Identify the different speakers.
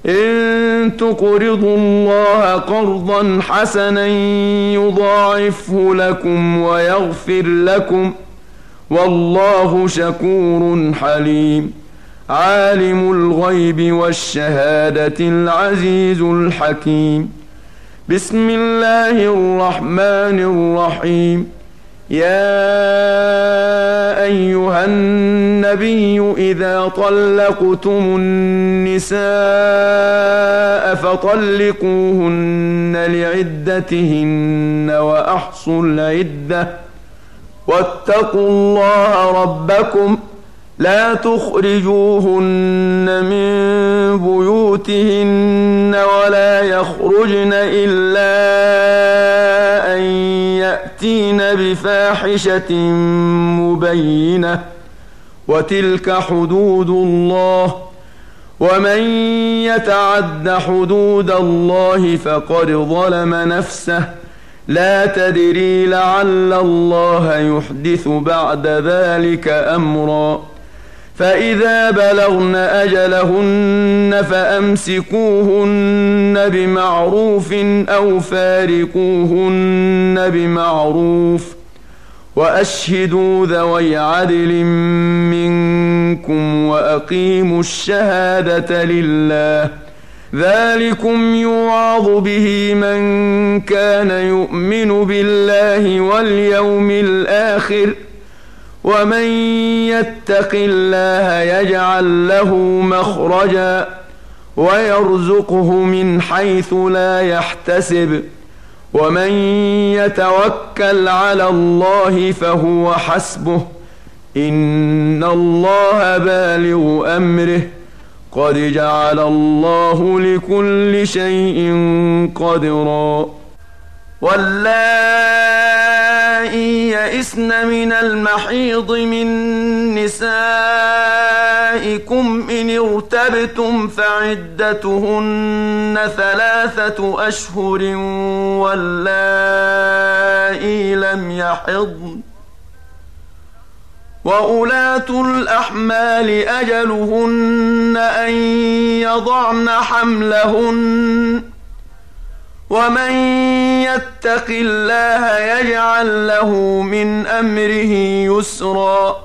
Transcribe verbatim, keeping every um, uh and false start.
Speaker 1: إن تقرضوا الله قرضا حسنا يضاعفه لكم ويغفر لكم والله شكور حليم. عالم الغيب والشهادة العزيز الحكيم. بسم الله الرحمن الرحيم. يا أيها النبي إذا طلقتم النساء فطلقوهن لعدتهن وأحصوا العدة واتقوا الله ربكم لا تخرجوهن من بيوتهن ولا يخرجن إلا أن يأتين بفاحشة مبينة وتلك حدود الله ومن يتعد حدود الله فقد ظلم نفسه لا تدري لعل الله يحدث بعد ذلك أمرا. فإذا بلغن أجلهن فأمسكوهن بمعروف أو فارقوهن بمعروف وأشهدوا ذوي عدل منكم وأقيموا الشهادة لله ذلكم يوعظ به من كان يؤمن بالله واليوم الآخر ومن يتق الله يجعل له مخرجا ويرزقه من حيث لا يحتسب ومن يتوكل على الله فهو حسبه إن الله بالغ أمره قد جعل الله لكل شيء قدرا. واللائي يئسن من المحيض من نسائكم إن ارتبتم فعدتهن ثلاثة أشهر واللائي لم يحضن وأولاة الأحمال أجلهن أن يضعن حملهن ومن يتق الله يجعل له من أمره يسرا.